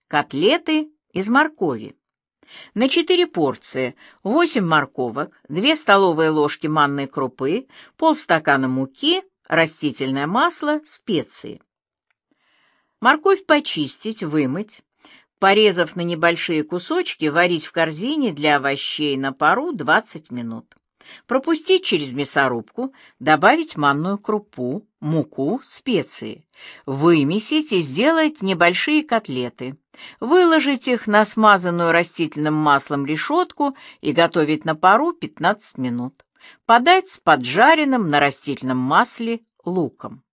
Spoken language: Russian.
Котлеты из моркови. На 4 порции 8 морковок, 2 столовые ложки манной крупы, полстакана муки, растительное масло, специи. Морковь почистить, вымыть, порезав на небольшие кусочки, варить в корзине для овощей на пару 20 минут. Пропустить через мясорубку, добавить манную крупу, муку, специи. Вымесить и сделать небольшие котлеты. Выложить их на смазанную растительным маслом решетку и готовить на пару 15 минут. Подать с поджаренным на растительном масле луком.